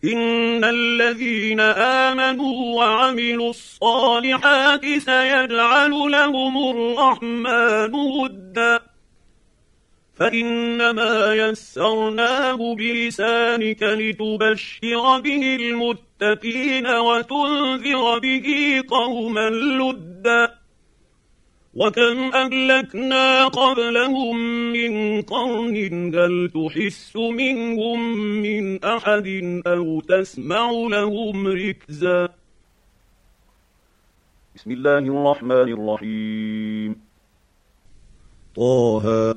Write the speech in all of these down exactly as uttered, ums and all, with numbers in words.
إن الذين آمنوا وعملوا الصالحات سيجعل لهم الرحمن ودا فإنما يسرناه بلسانك لتبشر به المتقين وتنذر به قوما لدا وكم أهلكنا قبلهم من قرن هل تحس منهم من أحد أو تسمع لهم ركزا. بسم الله الرحمن الرحيم. طه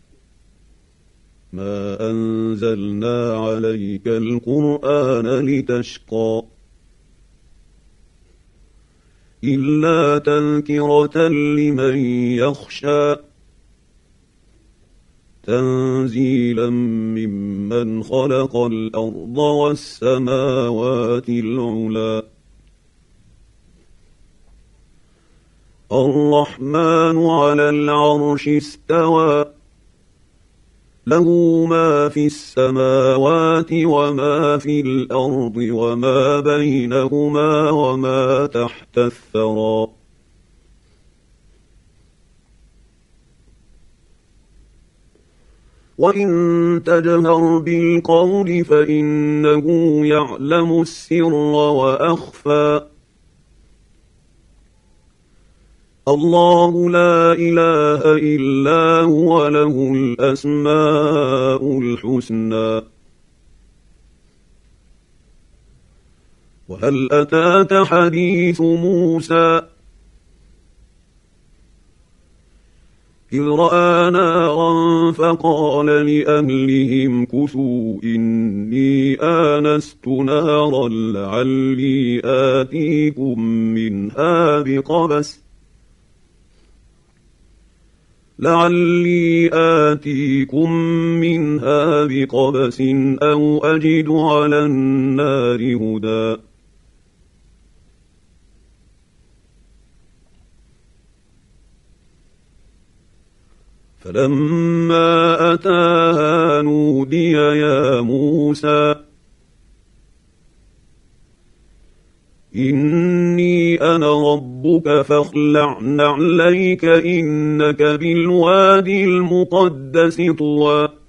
ما أنزلنا عليك القرآن لتشقى إلا تذكرة لمن يخشى تنزيلا ممن خلق الأرض والسماوات العلى الرحمن على العرش استوى له ما في السماوات وما في الأرض وما بينهما وما تحت الثرى وإن تجهر بالقول فإنه يعلم السر وأخفى الله لا إله إلا هو له الأسماء الحسنى. وهل أتاك حديث موسى إذ رأى نارا فقال لأهلهم كثوا إني آنست نارا لعلي آتيكم منها بقبس لعلي آتيكم منها بقبس أو أجد على النار هدى فلما أتاها نودي يا موسى إني أنا ربك فاخلع نعليك إنك بالوادي المقدس طوى